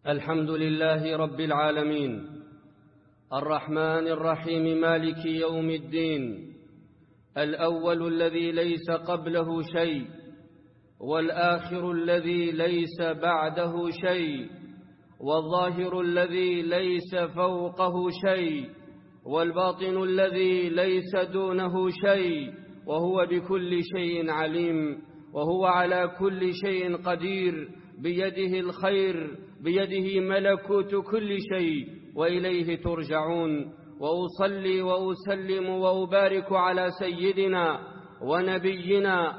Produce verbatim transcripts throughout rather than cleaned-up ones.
الحمد لله رب العالمين الرحمن الرحيم مالك يوم الدين، الأول الذي ليس قبله شيء، والآخر الذي ليس بعده شيء، والظاهر الذي ليس فوقه شيء، والباطن الذي ليس دونه شيء، وهو بكل شيء عليم، وهو على كل شيء قدير، بيده الخير، بيده ملكوت كل شيء، وإليه ترجعون. وأصلي وأسلم وأبارك على سيدنا ونبينا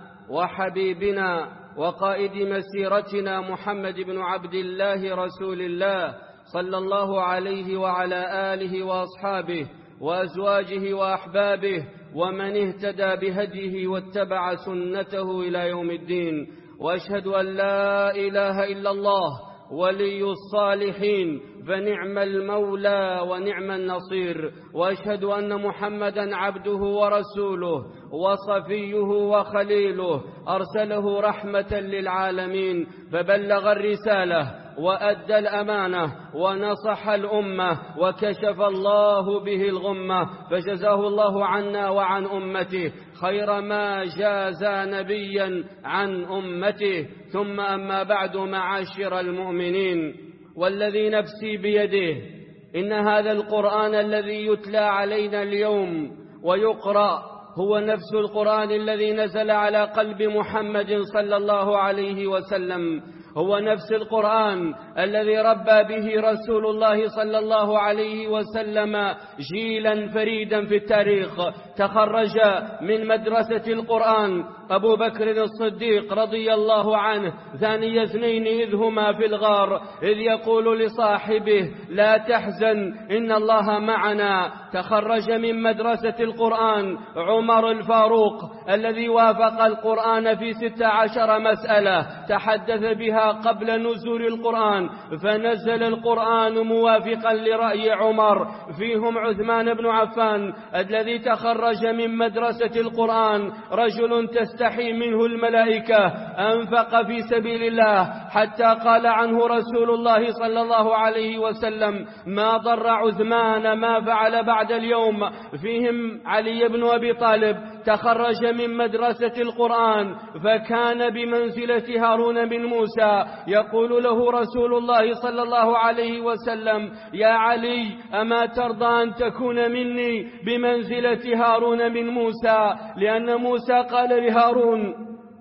وحبيبنا وقائد مسيرتنا محمد بن عبد الله رسول الله صلى الله عليه وعلى آله وأصحابه وأزواجه وأحبابه ومن اهتدى بهديه واتبع سنته إلى يوم الدين. وأشهد أن لا إله إلا الله ولي الصالحين، فنعم المولى ونعم النصير. وأشهد أن محمدًا عبده ورسوله وصفيه وخليله، أرسله رحمة للعالمين، فبلغ الرسالة وأدى الأمانة ونصح الأمة، وكشف الله به الغمة، فجزاه الله عنا وعن أمته خير ما جازى نبيا عن أمته. ثم أما بعد، معاشر المؤمنين، والذي نفسي بيده، إن هذا القرآن الذي يتلى علينا اليوم ويقرأ هو نفس القرآن الذي نزل على قلب محمد صلى الله عليه وسلم، هو نفس القرآن الذي ربى به رسول الله صلى الله عليه وسلم جيلا فريدا في التاريخ. تخرج من مدرسة القرآن أبو بكر الصديق رضي الله عنه ثاني اثنين إذ هما في الغار، إذ يقول لصاحبه لا تحزن إن الله معنا. تخرج من مدرسة القرآن عمر الفاروق الذي وافق القرآن في ست عشر مسألة تحدث بها قبل نزول القرآن، فنزل القرآن موافقا لرأي عمر. فيهم عثمان بن عفان الذي تخرج من مدرسة القرآن رجل تستحي منه الملائكة، أنفق في سبيل الله حتى قال عنه رسول الله صلى الله عليه وسلم ما ضر عثمان ما فعل بعد اليوم. فيهم علي بن أبي طالب تخرج من مدرسة القرآن فكان بمنزلة هارون بن موسى، يقول له رسول الله صلى الله عليه وسلم يا علي أما ترضى أن تكون مني بمنزلة هارون بن موسى، لأن موسى قال لهارون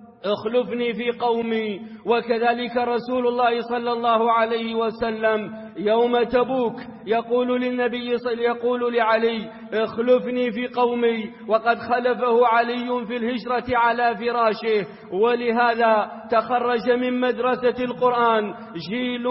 اخلفني في قومي. وكذلك رسول الله صلى الله عليه وسلم يوم تبوك يقول للنبي صلى يقول لعلي اخلفني في قومي، وقد خلفه علي في الهجرة على فراشه. ولهذا تخرج من مدرسة القرآن جيل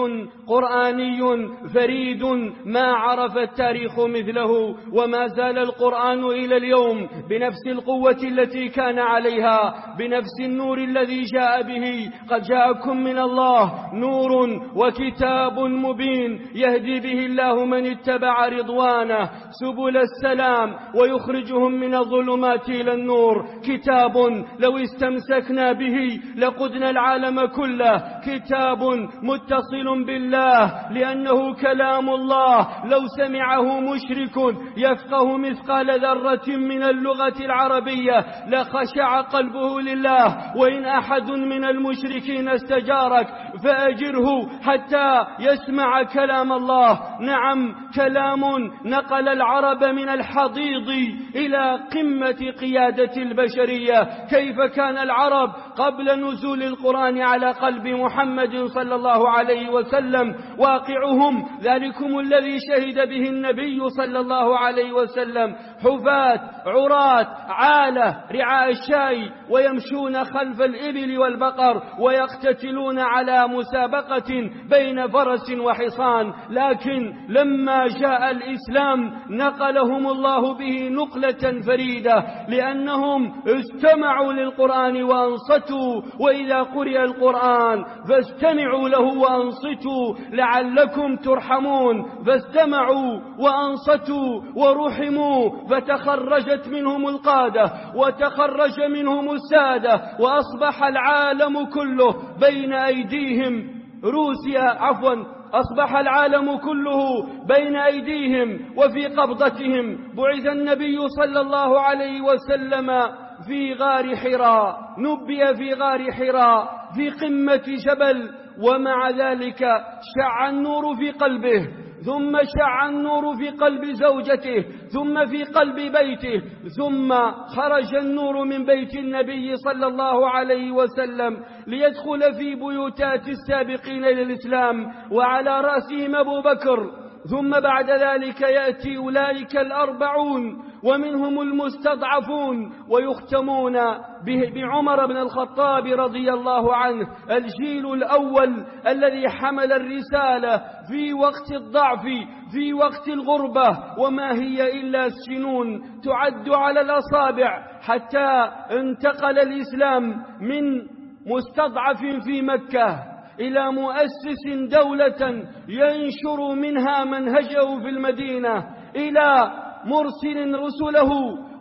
قرآني فريد ما عرف التاريخ مثله، وما زال القرآن إلى اليوم بنفس القوة التي كان عليها، بنفس النور الذي جاء به. قد جاءكم من الله نور وكتاب مبين يهدي به الله من اتبع رضوانه سبل السلام ويخرجهم من الظلمات إلى النور. كتاب لو استمسكنا به لقدنا العالم كله، كتاب متصل بالله لأنه كلام الله، لو سمعه مشرك يفقه مثقال ذرة من اللغة العربية لخشع قلبه لله. وإن أحد من المشركين استجارك فأجره حتى يسمع كلام الله. نعم، كلام نقل العرب من الحضيض إلى قمة قيادة البشرية. كيف كان العرب قبل نزول القرآن على قلب محمد صلى الله عليه وسلم؟ واقعهم ذلكم الذي شهد به النبي صلى الله عليه وسلم، حفاة عراة عالة رعاء الشاي، ويمشون خلف الإبل والبقر، ويقتتلون على مسابقة بين فرس وحصان. لكن لما جاء الإسلام نقلهم الله به نقلة فريدة، لأنهم استمعوا للقرآن وأنصتوا. وإذا قرئ القرآن فاستمعوا له وأنصتوا لعلكم ترحمون. فاستمعوا وأنصتوا ورحموا، فتخرجت منهم القادة وتخرج منهم السادة، وأصبح العالم كله بين أيديهم. روسيا عفوا أصبح العالم كله بين أيديهم وفي قبضتهم. بعث النبي صلى الله عليه وسلم في غار حراء، نبئ في غار حراء في قمة جبل، ومع ذلك شع النور في قلبه، ثم شع النور في قلب زوجته، ثم في قلب بيته، ثم خرج النور من بيت النبي صلى الله عليه وسلم ليدخل في بيوتات السابقين إلى الإسلام، وعلى رأسهم أبو بكر. ثم بعد ذلك يأتي أولئك الأربعون ومنهم المستضعفون، ويختمون بعمر بن الخطاب رضي الله عنه، الجيل الأول الذي حمل الرسالة في وقت الضعف، في وقت الغربة، وما هي إلا سنون تعد على الأصابع، حتى انتقل الإسلام من مستضعف في مكة إلى مؤسس دولة ينشر منها منهجه في المدينة، إلى مرسل رسله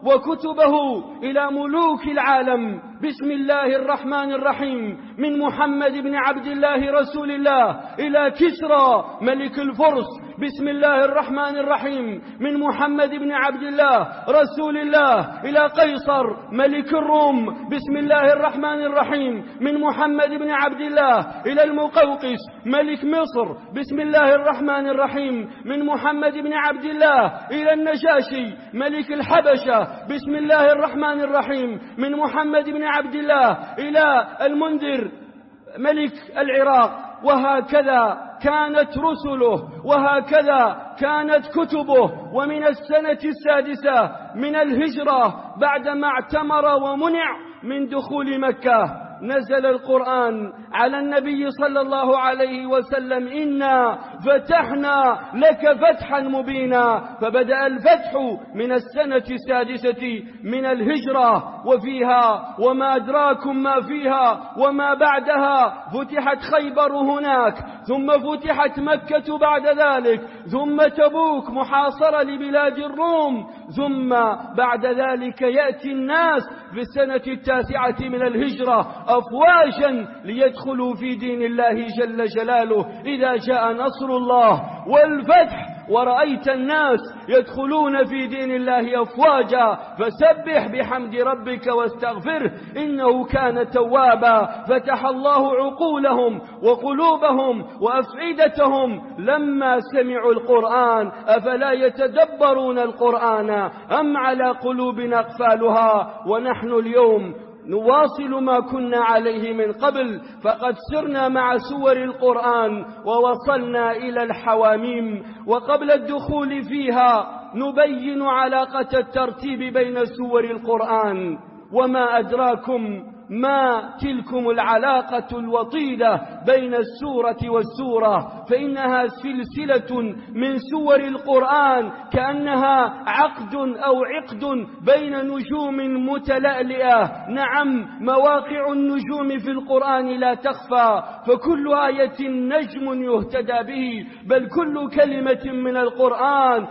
وكتبه إلى ملوك العالم. بسم الله الرحمن الرحيم، من محمد بن عبد الله رسول الله إلى كسرى ملك الفرس. بسم الله الرحمن الرحيم، من محمد بن عبد الله رسول الله إلى قيصر ملك الروم. بسم الله الرحمن الرحيم، من محمد بن عبد الله إلى المقوقس ملك مصر. بسم الله الرحمن الرحيم، من محمد بن عبد الله إلى النجاشي ملك الحبشة. بسم الله الرحمن الرحيم، من محمد بن عبد الله إلى المنذر ملك العراق. وهكذا كانت رسله، وهكذا كانت كتبه. ومن السنة السادسة من الهجرة بعدما اعتمر ومنع من دخول مكة نزل القرآن على النبي صلى الله عليه وسلم: إنا فتحنا لك فتحا مبينا. فبدأ الفتح من السنة السادسة من الهجرة، وفيها وما أدراكم ما فيها وما بعدها. فتحت خيبر هناك، ثم فتحت مكة بعد ذلك، ثم تبوك محاصرة لبلاد الروم، ثم بعد ذلك يأتي الناس في السنة التاسعة من الهجرة أفواجا ليدخلوا في دين الله جل جلاله إذا جاء نصر الله والفتح، ورأيت الناس يدخلون في دين الله أفواجا. فسبح بحمد ربك واستغفره إنه كان توابا. فتح الله عقولهم وقلوبهم وأفئدتهم لما سمعوا القرآن. أفلا يتدبرون القرآن أم على قلوب أقفالها؟ ونحن اليوم نواصل ما كنا عليه من قبل، فقد سرنا مع سور القرآن ووصلنا إلى الحواميم، وقبل الدخول فيها نبين علاقة الترتيب بين سور القرآن. وما أدراكم ما تلكم العلاقة الوطيدة بين السورة والسورة، فإنها سلسلة من سور القرآن، كأنها عقد أو عقد بين نجوم متلألئة. نعم، مواقع النجوم في القرآن لا تخفى، فكل آية نجم يهتدى به، بل كل كلمة من القرآن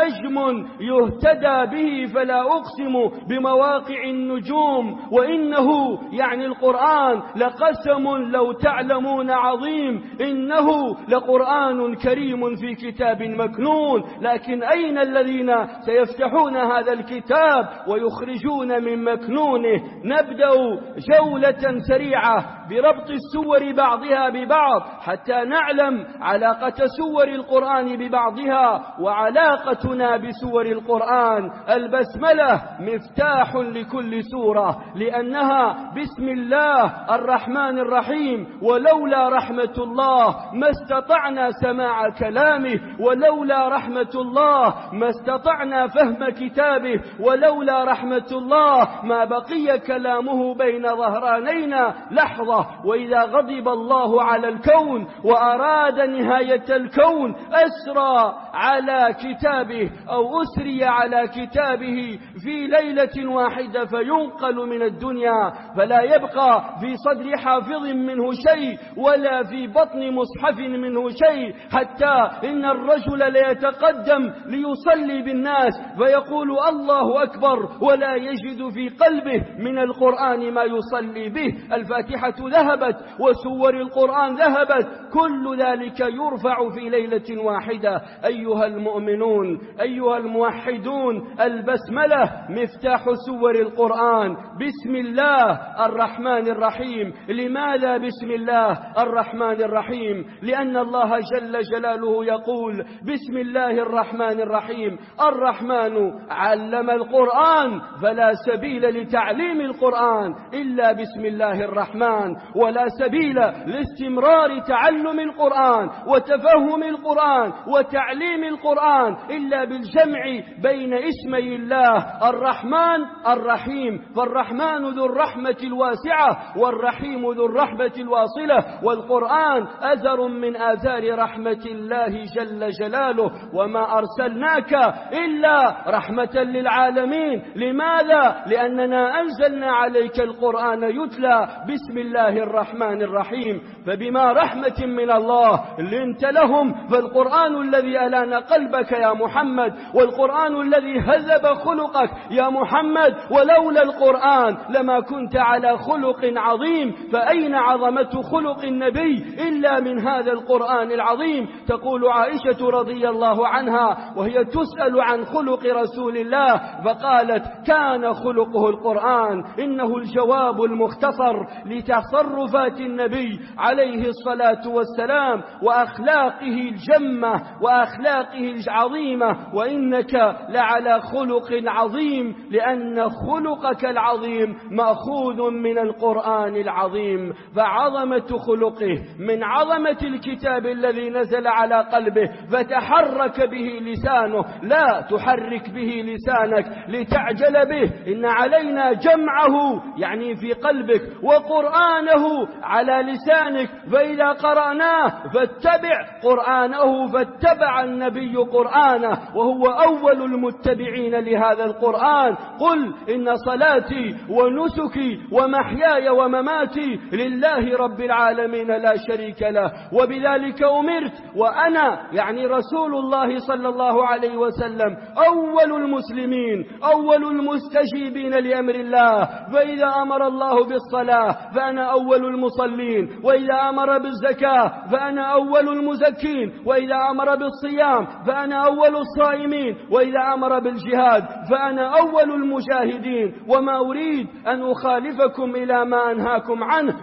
نجم يهتدى به. فلا أقسم بمواقع النجوم، وإنه يعني القرآن لقسم لو تعلمون عظيم، إنه لقرآن كريم في كتاب مكنون. لكن أين الذين سيفتحون هذا الكتاب ويخرجون من مكنونه؟ نبدأ جولة سريعة بربط السور بعضها ببعض حتى نعلم علاقة سور القرآن ببعضها وعلاقتنا بسور القرآن. البسملة مفتاح لكل سورة، لأنها بسم الله الرحمن الرحيم. ولولا رحمة الله ما استطعنا سماع كلامه، ولولا رحمة الله ما استطعنا فهم كتابه، ولولا رحمة الله ما بقي كلامه بين ظهرانينا لحظة. وإذا غضب الله على الكون وأراد نهاية الكون أسرى على كتابه أو أسري على كتابه في ليلة واحدة فينقل من الدنيا. فلا يبقى في صدر حافظ منه شيء ولا في بطن مصحف منه شيء، حتى إن الرجل ليتقدم ليصلي بالناس فيقول الله أكبر ولا يجد في قلبه من القرآن ما يصلي به. الفاتحة ذهبت وسور القرآن ذهبت، كل ذلك يرفع في ليلة واحدة. أيها المؤمنون، أيها الموحدون، البسملة مفتاح سور القرآن. بسم الله الرحمن الرحيم. لماذا بسم الله الرحمن الرحيم؟ لأن الله جل جلاله يقول بسم الله الرحمن الرحيم. الرحمن علم القرآن، فلا سبيل لتعليم القرآن إلا بسم الله الرحمن، ولا سبيل لاستمرار تعلم القرآن وتفهم القرآن وتعليم القرآن إلا بالجمع بين اسمي الله الرحمن الرحيم. فالرحمن ذو الرحمة الواسعة والرحيم ذو الرحمة الواصلة، والقرآن أثر من آثار رحمة الله جل جلاله. وما أرسلناك إلا رحمة للعالمين. لماذا؟ لأننا أنزلنا عليك القرآن يتلى بسم الله الرحمن الرحيم. فبما رحمة من الله لنت لهم. فالقرآن الذي ألان قلبك يا محمد، والقرآن الذي هذب خلقك يا محمد، ولولا القرآن لما كنت على خلق عظيم. فأين عظمة خلق النبي إلا من هذا القرآن العظيم؟ تقول عائشة رضي الله عنها وهي تسأل عن خلق رسول الله فقالت كان خلقه القرآن. إنه الجواب المختصر لتصرفات النبي عليه الصلاة والسلام وأخلاقه الجمة وأخلاقه العظيمة. وإنك لعلى خلق عظيم، لأن خلقك العظيم مأخوذ من القرآن العظيم. فعظمة خلقه من عظمة الكتاب الذي نزل على قلبه فتحرك به لسانه. لا تحرك به لسانك لتعجل به، إن علينا جمعه يعني في قلبك وقرآنه على لسانك. فإذا قرأناه فاتبع قرآنه، فاتبع النبي قرآنه وهو أول المتبعين لهذا القرآن. قل إن صلاتي ونسكي ومحياي ومماتي لله رب العالمين لا شريك له وبذلك أمرت وأنا يعني رسول الله صلى الله عليه وسلم أول المسلمين أول المستجيبين لأمر الله. فإذا أمر الله بالصلاة فأنا أول المصلين، وإذا أمر بالزكاة فأنا أول المزكين، وإذا أمر بالصيام فأنا أول الصائمين، وإذا أمر بالجهاد فأنا أول المجاهدين. وما أريد أن أخالفكم إلى ما أنهاكم عنه،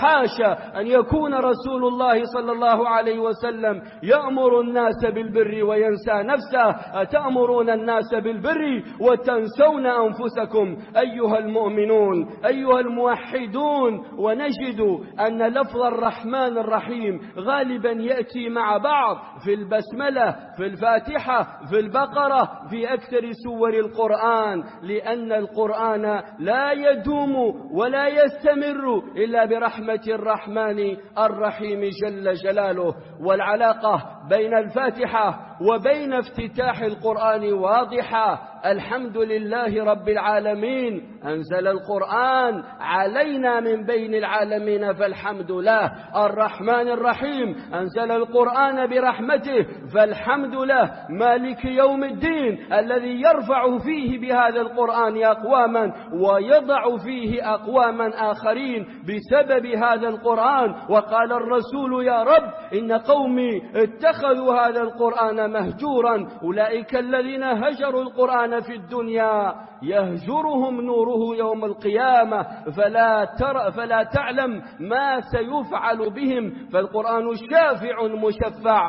وحاشا أن يكون رسول الله صلى الله عليه وسلم يأمر الناس بالبر وينسى نفسه. أتأمرون الناس بالبر وتنسون أنفسكم؟ أيها المؤمنون، أيها الموحدون، ونجد أن لفظ الرحمن الرحيم غالبا يأتي مع بعض في البسملة، في الفاتحة، في البقرة، في أكثر سور القرآن، لأن القرآن لا يدوم ولا يستمر إلا برحمة الرحمن الرحيم جل جلاله. والعلاقة بين الفاتحة وبين افتتاح القرآن واضحة. الحمد لله رب العالمين أنزل القرآن علينا من بين العالمين فالحمد له. الرحمن الرحيم أنزل القرآن برحمته فالحمد له. مالك يوم الدين الذي يرفع فيه بهذا القرآن أقواما ويضع فيه أقواما آخرين بسبب هذا القرآن. وقال الرسول يا رب إن قومي اتخذوا هذا القرآن مهجورا. أولئك الذين هجروا القرآن في الدنيا يهجرهم نوره يوم القيامة فلا, ترى فلا تعلم ما سيفعل بهم. فالقرآن شافع مشفع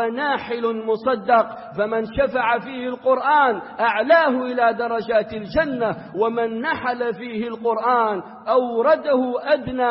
وناحل مصدق، فمن شفع فيه القرآن أعلاه إلى درجات الجنة، ومن نحل فيه القرآن أورده أدنى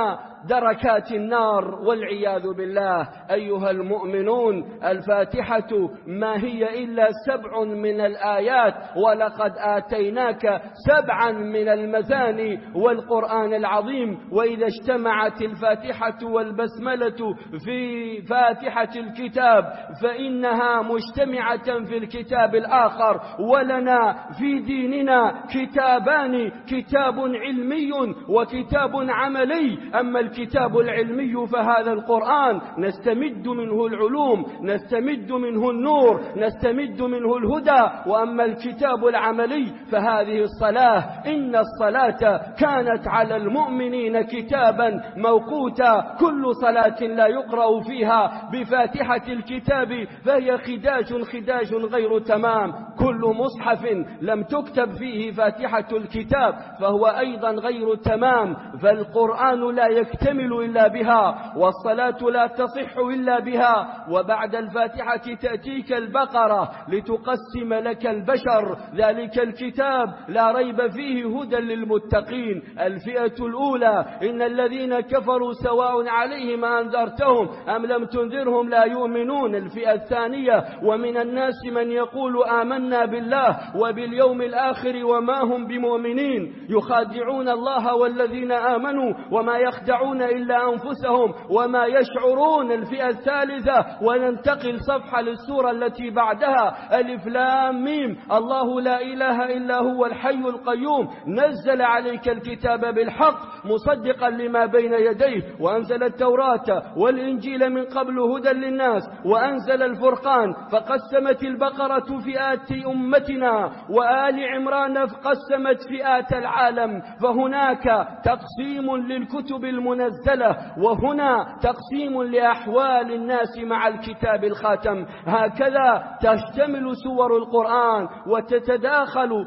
دركات النار والعياذ بالله. أيها المؤمنون، الفاتحة ما هي إلا سبع من الآيات، ولقد آتيناك سبعا من المثاني والقرآن العظيم. وإذا اجتمعت الفاتحة والبسملة في فاتحة الكتاب فإنها مجتمعة في الكتاب الآخر. ولنا في ديننا كتابان، كتاب علمي وكتاب عملي. أما الكتاب العلمي فهذا القرآن نستمد منه العلوم، نستمد منه النور، نستمد منه الهدى. وأما الكتاب العملي فهذه الصلاة، إن الصلاة كانت على المؤمنين كتابا موقوتا. كل صلاة لا يقرأ فيها بفاتحة الكتاب فهي خداج خداج غير تمام. كل مصحف لم تكتب فيه فاتحة الكتاب فهو أيضا غير تمام. فالقرآن لا يكتمل إلا بها، والصلاة لا تصح إلا بها. وبعد الفاتحة تأتيك البقرة لتقسم لك البشر ذلك الكتاب لا ريب فيه هدى للمتقين. الفئة الأولى: إن الذين كفروا سواء عليهم أنذرتهم أم لم تنذرهم لا يؤمنون. الفئة الثانية: ومن الناس من يقول آمنا بالله وباليوم الآخر وما هم بمؤمنين يخادعون الله والذين آمنوا وما يخدعون إلا أنفسهم وما يشعرون. الفئة الثالثة: وننتقل صفحة للسورة التي بعدها: ألف لام ميم، الله لا إله إلا هو الحي القيوم نزل عليك الكتاب بالحق مصدقا لما بين يديه وأنزل التوراة والإنجيل من قبل هدى للناس وأنزل الفرقان. فقسمت البقرة فئات أمتنا، وآل عمران قسمت فئات العالم. فهناك تقسيم للكتب المنزلة، وهنا تقسيم لأحوال الناس مع الكتاب الخاتم. هكذا تشتمل سور القرآن وتتداخل،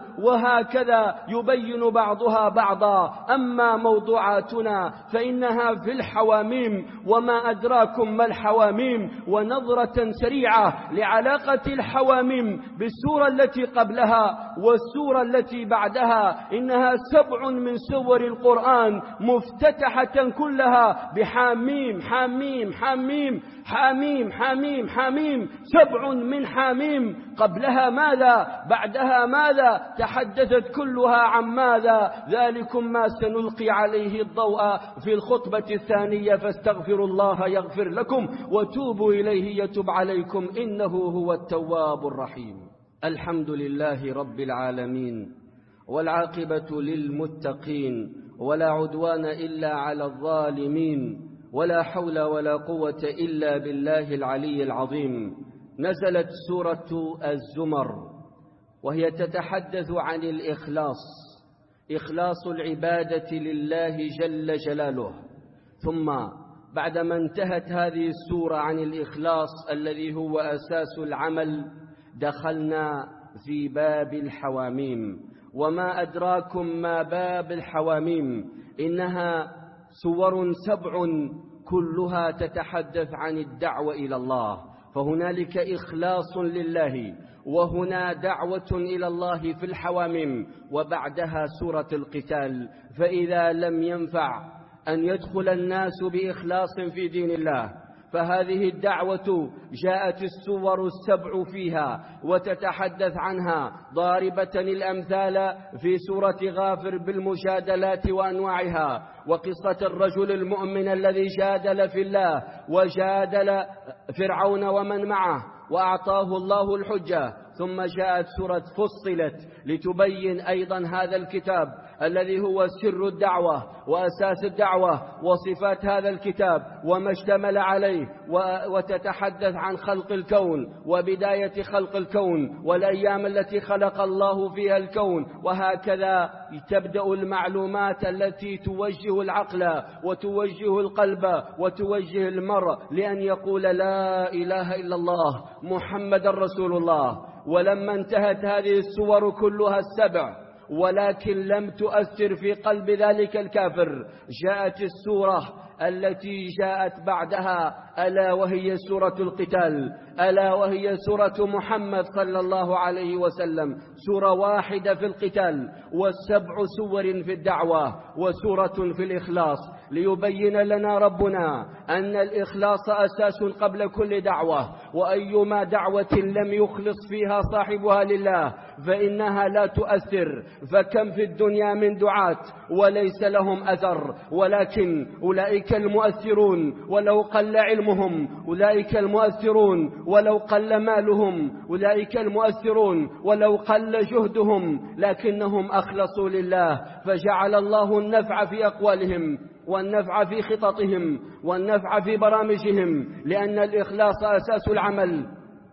وهكذا يبين بعضها بعضا. أما موضوعاتنا فإنها في الحواميم. وما أدراكم ما الحواميم؟ ونظرة سريعة لعلاقة الحواميم بالسورة التي قبلها والسورة التي بعدها. إنها سبع من سور القرآن مفتتحة كلها بحاميم حاميم حاميم حاميم حاميم حاميم. سبع من حاميم. قبلها ماذا؟ بعدها ماذا؟ تحدثت كلها عن ماذا؟ ذلكم ما سنلقي عليه الضوء في الخطبة الثانية. فاستغفروا الله يغفر لكم وتوبوا إليه يتب عليكم إنه هو التواب الرحيم. الحمد لله رب العالمين، والعاقبة للمتقين، ولا عدوان إلا على الظالمين، ولا حول ولا قوة إلا بالله العلي العظيم. نزلت سورة الزمر وهي تتحدث عن الإخلاص، إخلاص العبادة لله جل جلاله. ثم بعدما انتهت هذه السورة عن الإخلاص الذي هو أساس العمل دخلنا في باب الحواميم. وما أدراكم ما باب الحواميم؟ إنها سور سبع كلها تتحدث عن الدعوة إلى الله. فهنالك إخلاص لله، وهنا دعوة إلى الله في الحواميم، وبعدها سورة القتال. فإذا لم ينفع أن يدخل الناس بإخلاص في دين الله فهذه الدعوة جاءت السور السبع فيها وتتحدث عنها ضاربة الأمثال في سورة غافر بالمجادلات وأنواعها، وقصة الرجل المؤمن الذي جادل في الله وجادل فرعون ومن معه وأعطاه الله الحجة. ثم جاءت سورة فصلت لتبين أيضا هذا الكتاب الذي هو سر الدعوة وأساس الدعوة وصفات هذا الكتاب وما اشتمل عليه، وتتحدث عن خلق الكون وبداية خلق الكون والأيام التي خلق الله فيها الكون. وهكذا تبدأ المعلومات التي توجه العقل وتوجه القلب وتوجه المرء لأن يقول لا إله إلا الله محمد رسول الله. ولما انتهت هذه السور كلها السبع ولكن لم تؤثر في قلب ذلك الكافر، جاءت السورة التي جاءت بعدها ألا وهي سورة القتال، ألا وهي سورة محمد صلى الله عليه وسلم. سورة واحدة في القتال، والسبع سور في الدعوة، وسورة في الإخلاص. ليبين لنا ربنا أن الإخلاص أساس قبل كل دعوة، وأيما دعوة لم يخلص فيها صاحبها لله فإنها لا تؤثر. فكم في الدنيا من دعاة وليس لهم أثر، ولكن أولئك المؤثرون ولو قل علمهم، أولئك المؤثرون ولو قل مالهم، أولئك المؤثرون ولو قل جهدهم، لكنهم أخلصوا لله فجعل الله النفع في أقوالهم والنفع في خططهم والنفع في برامجهم، لأن الإخلاص أساس العمل.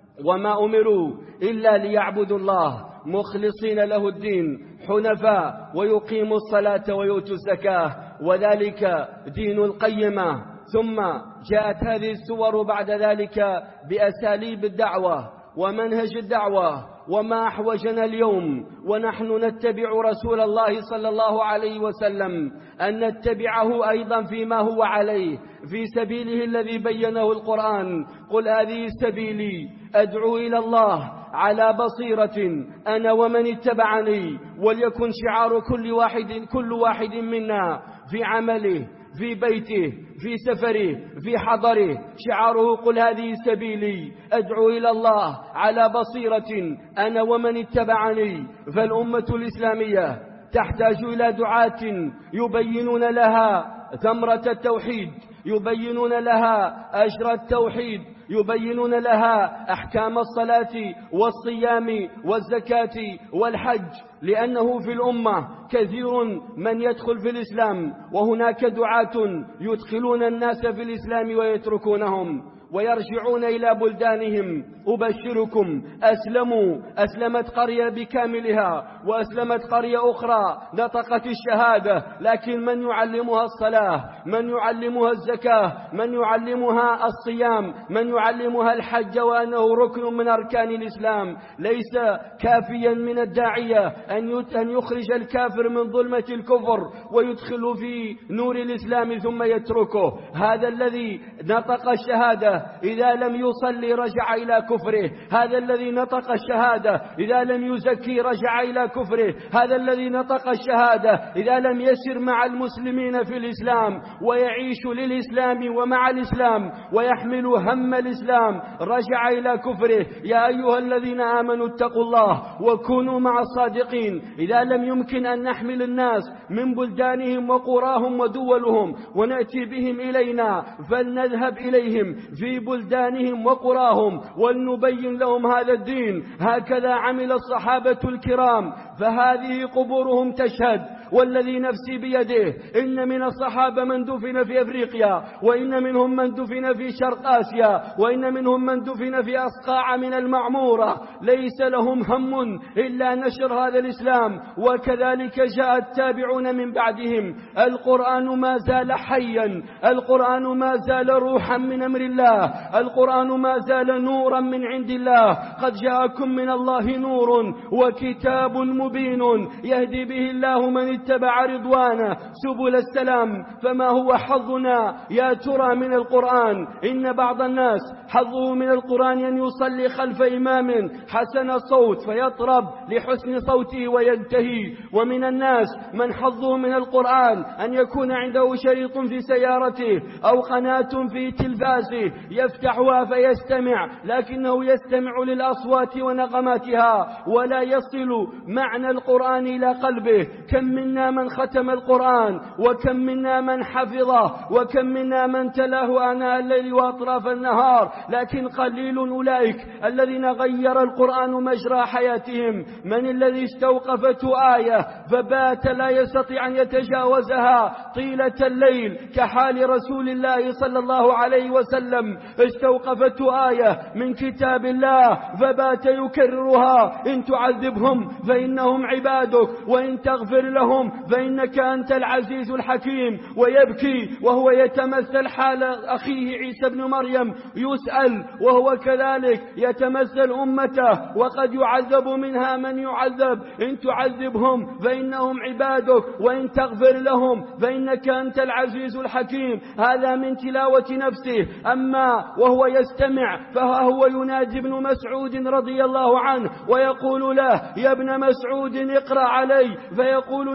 وما أمروا إلا ليعبدوا الله مخلصين له الدين حنفاء ويقيموا الصلاة ويؤتوا الزكاة، وذلك دين القيمة. ثم جاءت هذه السور بعد ذلك بأساليب الدعوة ومنهج الدعوة، وما أحوجنا اليوم ونحن نتبع رسول الله صلى الله عليه وسلم أن نتبعه أيضا فيما هو عليه في سبيله الذي بينه القرآن. قل هذه سبيلي أدعو إلى الله على بصيرة أنا ومن اتبعني، وليكن شعار كل واحد كل واحد منا في عمله في بيته في سفره في حضره شعاره قل هذه سبيلي أدعو إلى الله على بصيرة أنا ومن اتبعني. فالأمة الإسلامية تحتاج إلى دعاة يبينون لها ثمرة التوحيد، يبينون لها أجر التوحيد، يبينون لها أحكام الصلاة والصيام والزكاة والحج، لأنه في الأمة كثير من يدخل في الإسلام وهناك دعاة يدخلون الناس في الإسلام ويتركونهم ويرجعون إلى بلدانهم. أبشركم أسلموا أسلمت قرية بكاملها وأسلمت قرية أخرى نطقت الشهادة، لكن من يعلمها الصلاة، من يعلمها الزكاة، من يعلمها الصيام، من يعلمها الحج وأنه ركن من أركان الإسلام. ليس كافيا من الداعية أن يخرج الكافر من ظلمة الكفر ويدخل في نور الإسلام ثم يتركه. هذا الذي نطق الشهادة إذا لم يصلي رجع إلى كفره، هذا الذي نطق الشهادة إذا لم يزكي رجع إلى كفره، هذا الذي نطق الشهادة إذا لم يسر مع المسلمين في الإسلام ويعيش للإسلام ومع الإسلام ويحمل هم الإسلام رجع إلى كفره. يا أيها الذين آمنوا اتقوا الله وكونوا مع الصادقين. إذا لم يمكن أن نحمل الناس من بلدانهم وقراهم ودولهم ونأتي بهم إلينا فلنذهب إليهم في بلدانهم وقراهم ولنبين لهم هذا الدين. هكذا عمل الصحابة الكرام، فهذه قبورهم تشهد والذي نفسي بيده إن من الصحابة من دفن في أفريقيا، وإن منهم من دفن في شرق آسيا، وإن منهم من دفن في أصقاع من المعمورة، ليس لهم هم إلا نشر هذا الإسلام. وكذلك جاء التابعون من بعدهم. القرآن ما زال حيا، القرآن ما زال روحا من أمر الله، القرآن ما زال نورا من عند الله. قد جاءكم من الله نور وكتاب مبين يهدي به الله من اتبع رضوانه سبل السلام. فما هو حظنا يا ترى من القرآن؟ إن بعض الناس حظه من القرآن أن يصلي خلف إمام حسن الصوت فيطرب لحسن صوته وينتهي، ومن الناس من حظه من القرآن أن يكون عنده شريط في سيارته أو قناة في تلفازه يفتحها فيستمع، لكنه يستمع للأصوات ونغماتها ولا يصل معنى القرآن إلى قلبه. كم منا من ختم القرآن، وكم منا من حفظه، وكم منا من تلاه آناء الليل وأطراف النهار، لكن قليل أولئك الذين غير القرآن مجرى حياتهم. من الذي استوقفته آية فبات لا يستطيع أن يتجاوزها طيلة الليل كحال رسول الله صلى الله عليه وسلم؟ استوقفته آية من كتاب الله فبات يكررها: إن تعذبهم فإنهم عبادك وإن تغفر لهم فإنك أنت العزيز الحكيم. ويبكي وهو يتمثل حال أخيه عيسى بن مريم، يسأل وهو كذلك يتمثل أمته وقد يعذب منها من يعذب: إن تعذبهم فإنهم عبادك وإن تغفر لهم فإنك أنت العزيز الحكيم. هذا من تلاوة نفسه. أما وهو يستمع فهو ينادي ابن مسعود رضي الله عنه ويقول له: يا ابن مسعود اقرأ علي. فيقول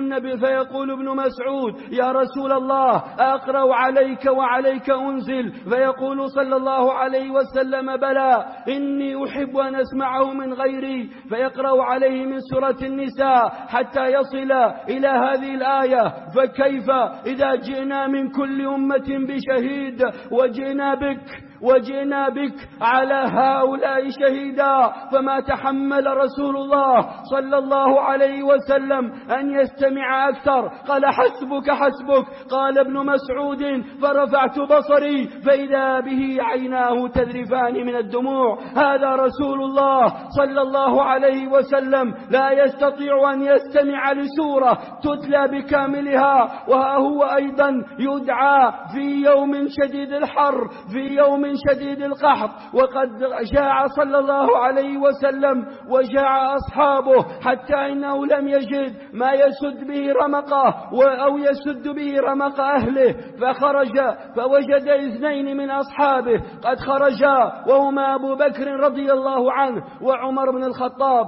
النبي فيقول ابن مسعود: يا رسول الله أقرأ عليك وعليك أنزل؟ فيقول صلى الله عليه وسلم: بلى، إني أحب أن أسمعه من غيري. فيقرأ عليه من سورة النساء حتى يصل إلى هذه الآية: فكيف إذا جئنا من كل أمة بشهيد وجئنا بك وجئنا بك على هؤلاء شهيدا. فما تحمل رسول الله صلى الله عليه وسلم أن يستمع أكثر. قال: حسبك حسبك. قال ابن مسعود: فرفعت بصري فإذا به عيناه تذرفان من الدموع. هذا رسول الله صلى الله عليه وسلم لا يستطيع أن يستمع لسورة تتلى بكاملها، وهو أيضا يدعى في يوم شديد الحر، في يوم شديد القحط، وقد جاع صلى الله عليه وسلم وجاع أصحابه حتى إنه لم يجد ما يسد به رمقه أو يسد به رمق أهله، فخرج فوجد اثنين من أصحابه قد خرجا، وهما أبو بكر رضي الله عنه وعمر بن الخطاب،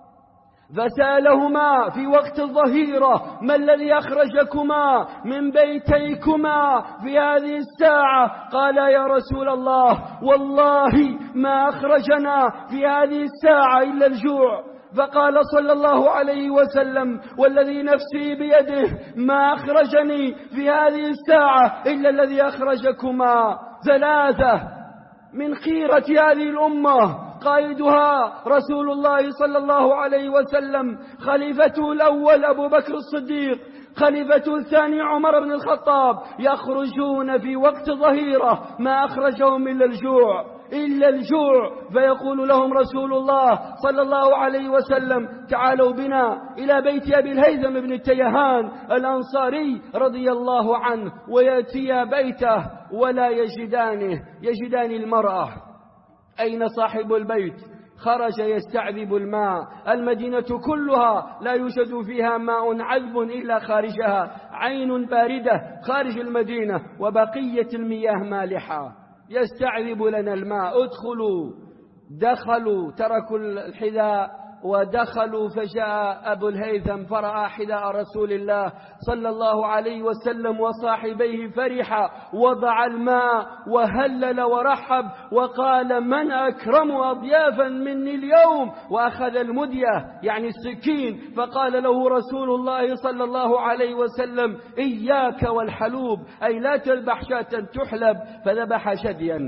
فسألهما في وقت الظهيرة: ما الذي أخرجكما من بيتيكما في هذه الساعة؟ قال: يا رسول الله والله ما أخرجنا في هذه الساعة إلا الجوع. فقال صلى الله عليه وسلم: والذي نفسي بيده ما أخرجني في هذه الساعة إلا الذي أخرجكما. ثلاثة من خيرة هذه الأمة قائدها رسول الله صلى الله عليه وسلم، خليفته الأول أبو بكر الصديق، خليفته الثاني عمر بن الخطاب، يخرجون في وقت ظهيرة ما أخرجهم إلا الجوع إلا الجوع. فيقول لهم رسول الله صلى الله عليه وسلم: تعالوا بنا إلى بيت أبي الهيثم بن التيهان الأنصاري رضي الله عنه. ويأتي بيته ولا يجدانه، يجدان المرأة. أين صاحب البيت؟ خرج يستعذب الماء. المدينة كلها لا يوجد فيها ماء عذب إلا خارجها، عين باردة خارج المدينة وبقية المياه مالحة. يستعذب لنا الماء. ادخلوا. دخلوا، تركوا الحذاء ودخلوا، فجاء أبو الهيثم فرأى حذاء رسول الله صلى الله عليه وسلم وصاحبيه، فرح، وضع الماء وهلل ورحب وقال: من أكرم أضيافا مني اليوم؟ وأخذ المدية يعني السكين، فقال له رسول الله صلى الله عليه وسلم: إياك والحلوب، أي لا تذبح شاة تحلب. فذبح شديا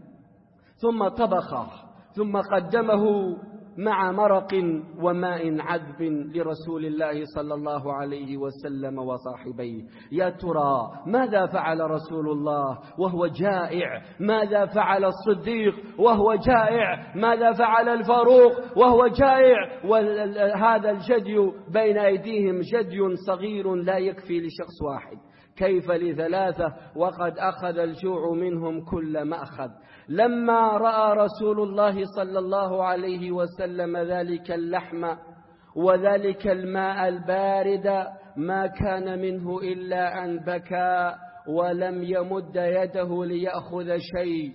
ثم طبخه ثم قدمه مع مرق وماء عذب لرسول الله صلى الله عليه وسلم وصاحبيه. يا ترى ماذا فعل رسول الله وهو جائع؟ ماذا فعل الصديق وهو جائع؟ ماذا فعل الفاروق وهو جائع؟ وهذا الجدي بين أيديهم جدي صغير لا يكفي لشخص واحد، كيف لثلاثة وقد أخذ الجوع منهم كل مأخذ. لما رأى رسول الله صلى الله عليه وسلم ذلك اللحم وذلك الماء البارد ما كان منه إلا أن بكى ولم يمد يده ليأخذ شيء.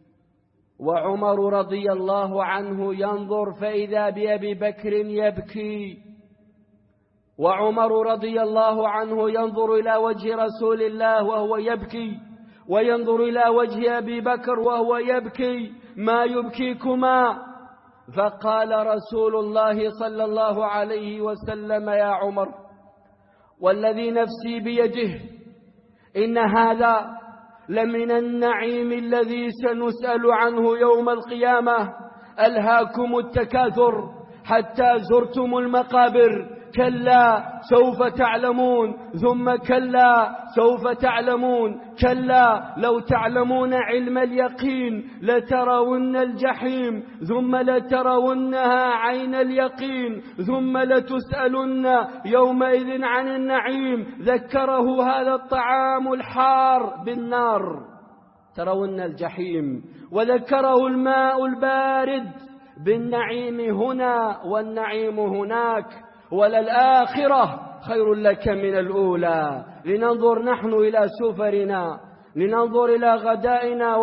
وعمر رضي الله عنه ينظر فإذا بأبي بكر يبكي، وعمر رضي الله عنه ينظر إلى وجه رسول الله وهو يبكي، وينظر إلى وجه أبي بكر وهو يبكي: ما يبكيكما؟ فقال رسول الله صلى الله عليه وسلم: يا عمر والذي نفسي بيده إن هذا لمن النعيم الذي سنسأل عنه يوم القيامة. ألهاكم التكاثر حتى زرتم المقابر، كلا سوف تعلمون، ثم كلا سوف تعلمون، كلا لو تعلمون علم اليقين لترون الجحيم، ثم لترونها عين اليقين، ثم لتسألن يومئذ عن النعيم. ذكره هذا الطعام الحار بالنار، ترون الجحيم، وذكره الماء البارد بالنعيم هنا والنعيم هناك، وللآخرة خير لك من الأولى. لننظر نحن إلى سفرنا، لننظر إلى غدائنا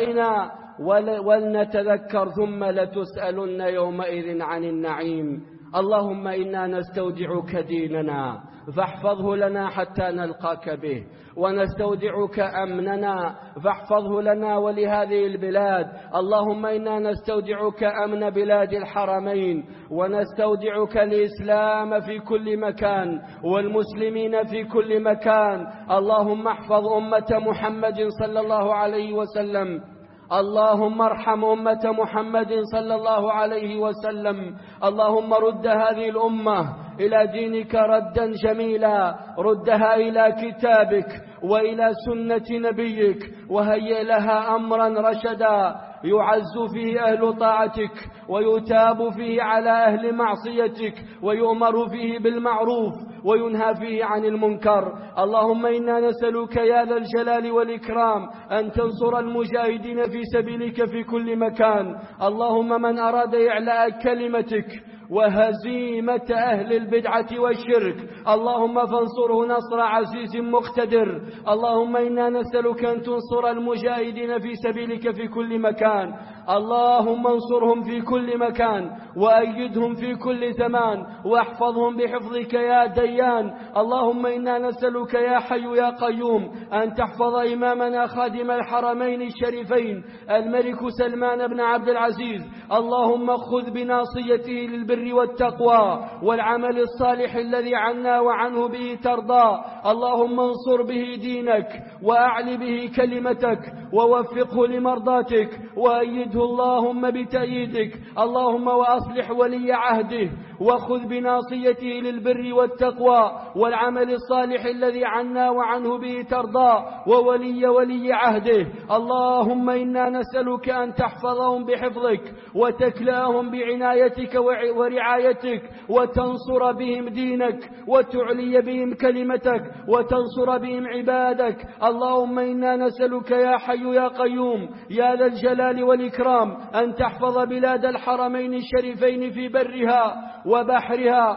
وعشائنا ولنتذكر: ثم لتسألن يومئذ عن النعيم. اللهم إنا نستودعك ديننا فاحفظه لنا حتى نلقاك به، ونستودعك أمننا فاحفظه لنا ولهذه البلاد. اللهم إنا نستودعك أمن بلاد الحرمين، ونستودعك الإسلام في كل مكان والمسلمين في كل مكان. اللهم احفظ أمة محمد صلى الله عليه وسلم. اللهم ارحم أمة محمد صلى الله عليه وسلم. اللهم رد هذه الأمة إلى دينك ردا جميلا، ردها إلى كتابك وإلى سنة نبيك، وهيئ لها أمرا رشدا يعز فيه أهل طاعتك ويتاب فيه على أهل معصيتك، ويؤمر فيه بالمعروف وينهى فيه عن المنكر. اللهم إنا نسألك يا ذا الجلال والإكرام أن تنصر المجاهدين في سبيلك في كل مكان. اللهم من أراد إعلاء كلمتك وهزيمة أهل البدعة والشرك اللهم فانصره نصر عزيز مقتدر. اللهم إنا نسألك أن تنصر المجاهدين في سبيلك في كل مكان. اللهم انصرهم في كل مكان وأيدهم في كل زمان واحفظهم بحفظك يا ديان. اللهم إنا نسألك يا حي يا قيوم أن تحفظ إمامنا خادم الحرمين الشريفين الملك سلمان بن عبد العزيز. اللهم خذ بناصيته للبر والتقوى والعمل الصالح الذي عنا وعنه به ترضى. اللهم انصر به دينك وأعل به كلمتك ووفقه لمرضاتك وأيده اللهم بتأييدك. اللهم وأصلح ولي عهده وخذ بناصيته للبر والتقوى والعمل الصالح الذي عنا وعنه به ترضى وولي ولي عهده. اللهم إنا نسألك أن تحفظهم بحفظك وتكلاهم بعنايتك ورعايتك وتنصر بهم دينك وتعلي بهم كلمتك وتنصر بهم عبادك. اللهم إنا نسألك يا حي يا قيوم يا ذا الجلال والإكرام أن تحفظ بلاد الحرمين الشريفين في برها وبحرها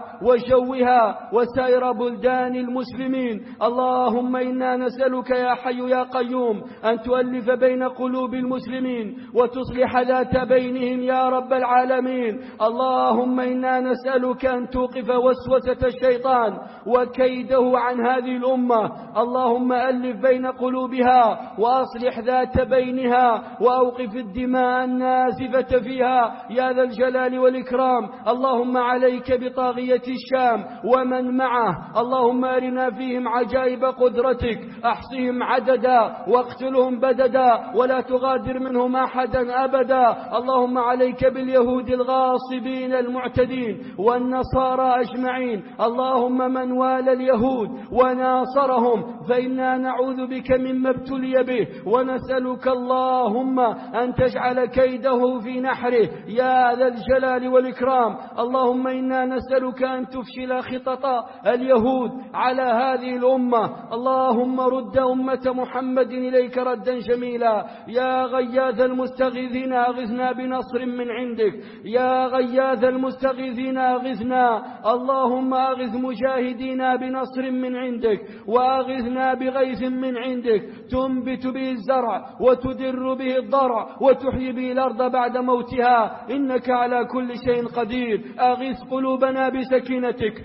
وجوها وسائر بلدان المسلمين. اللهم إنا نسألك يا حي يا قيوم أن تؤلف بين قلوب المسلمين وتصلح ذات بينهم يا رب العالمين. اللهم إنا نسألك أن توقف وسوسة الشيطان وكيده عن هذه الأمة. اللهم ألف بين قلوبها وأصلح ذات بينها وأوقف الدماء النازفة فيها يا ذا الجلال والإكرام. اللهم عليك بطاغية الشام ومن معه. اللهم أرنا فيهم عجائب قدرتك أحصهم عددا واقتلهم بددا ولا تغادر منهم أحدا أبدا. اللهم عليك باليهود الغاصبين المعتدين والنصارى أجمعين. اللهم من والى اليهود وناصرهم فإنا نعوذ بك مما ابتلي به ونسألك اللهم أن تجعل كيده في نحره يا ذا الجلال والإكرام. اللهم إنا نسألك أن تفشل خطط اليهود على هذه الأمة. اللهم رد أمة محمد إليك ردا جميلا. يا غياث المستغيثين أغثنا بنصر من عندك. يا غياث المستغيثين أغثنا. اللهم أغث مجاهدينا بنصر من عندك وأغثنا بغيث من عندك تنبت به الزرع وتدر به الضرع وتحيي به الأرض بعد موتها إنك على كل شيء قدير. أغث قلوبنا بسكينتك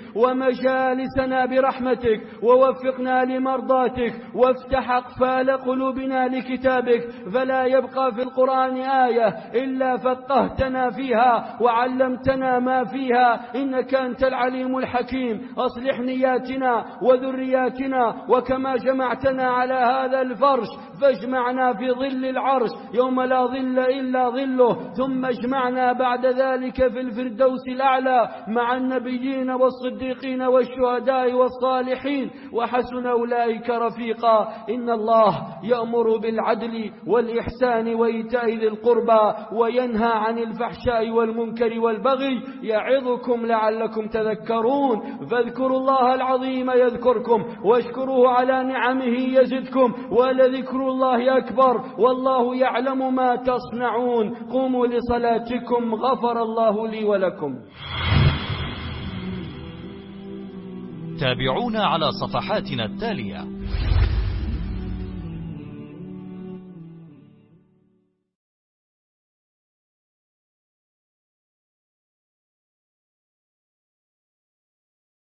ومجالسنا برحمتك ووفقنا لمرضاتك وافتح أقفال قلوبنا لكتابك فلا يبقى في القرآن آية إلا فقهتنا فيها وعلمتنا ما فيها إنك أنت العليم الحكيم. أصلح نياتنا وذرياتنا وكما جمعتنا على هذا الفرش فاجمعنا في ظل العرش يوم لا ظل إلا ظله ثم اجمعنا بعد ذلك في الفردوس الأعلى مع النبيين والصديقين والشهداء والصالحين وحسن أولئك رفيقا. إن الله يأمر بالعدل والإحسان وإيتاء ذي القربى وينهى عن الفحشاء والمنكر والبغي يعظكم لعلكم تذكرون. فاذكروا الله العظيم يذكركم واشكروه على نعمه يزدكم ولذكر الله أكبر والله يعلم ما تصنعون. قوموا لصلاتكم غفر الله لي ولكم. تابعونا على صفحاتنا التالية.